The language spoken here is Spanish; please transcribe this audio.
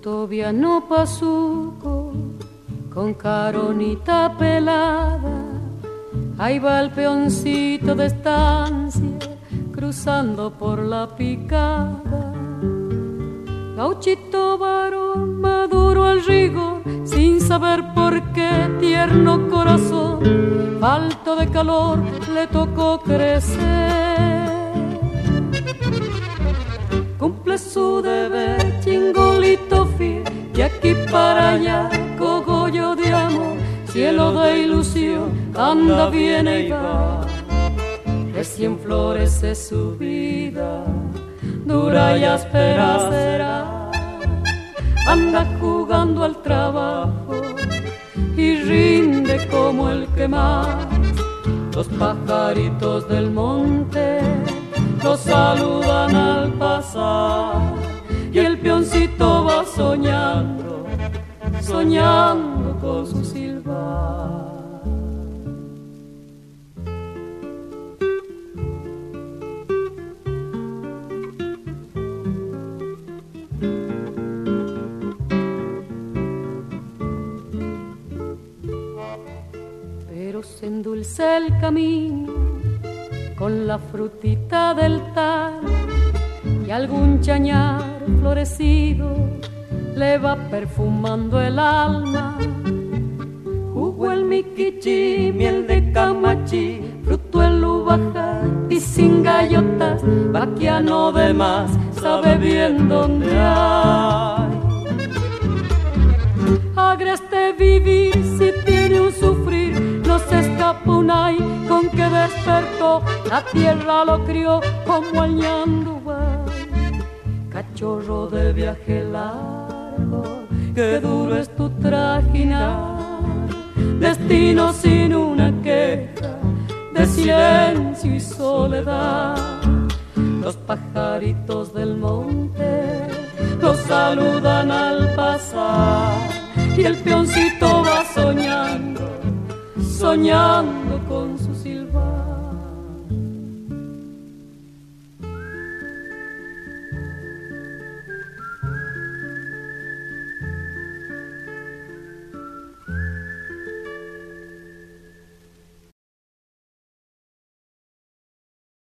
Tobiano Pazuco, con caronita pelada, ahí va el peoncito de estancia, cruzando por la picada. Gauchito varón, maduro al rigor, sin saber por qué, tierno corazón, falto de calor, le tocó crecer. Cumple su deber, chingolito fiel, de aquí para allá, cogollo de amor, cielo de ilusión, anda, viene y va. Recién florece su vida, dura y áspera será. Anda jugando al trabajo y rinde como el que más. Los pajaritos del monte lo saludan al pasar y el peoncito va soñando, soñando con su silbar. Pero se endulce el camino con la frutita del talo y algún chañar florecido le va perfumando el alma. Jugo el miquichi, miel de camachi, fruto el ubaja y sin gallotas, vaquiano de más, sabe bien dónde hay. Agreste vivir si tiene un sufrir, no se escapa un ay con que despertó, la tierra lo crió como el ñandubay. Cachorro de viaje largo, qué duro es tu trajinar, destino sin una queja, de silencio y soledad. Los pajaritos del monte los saludan al pasar y el peoncito va soñando, soñando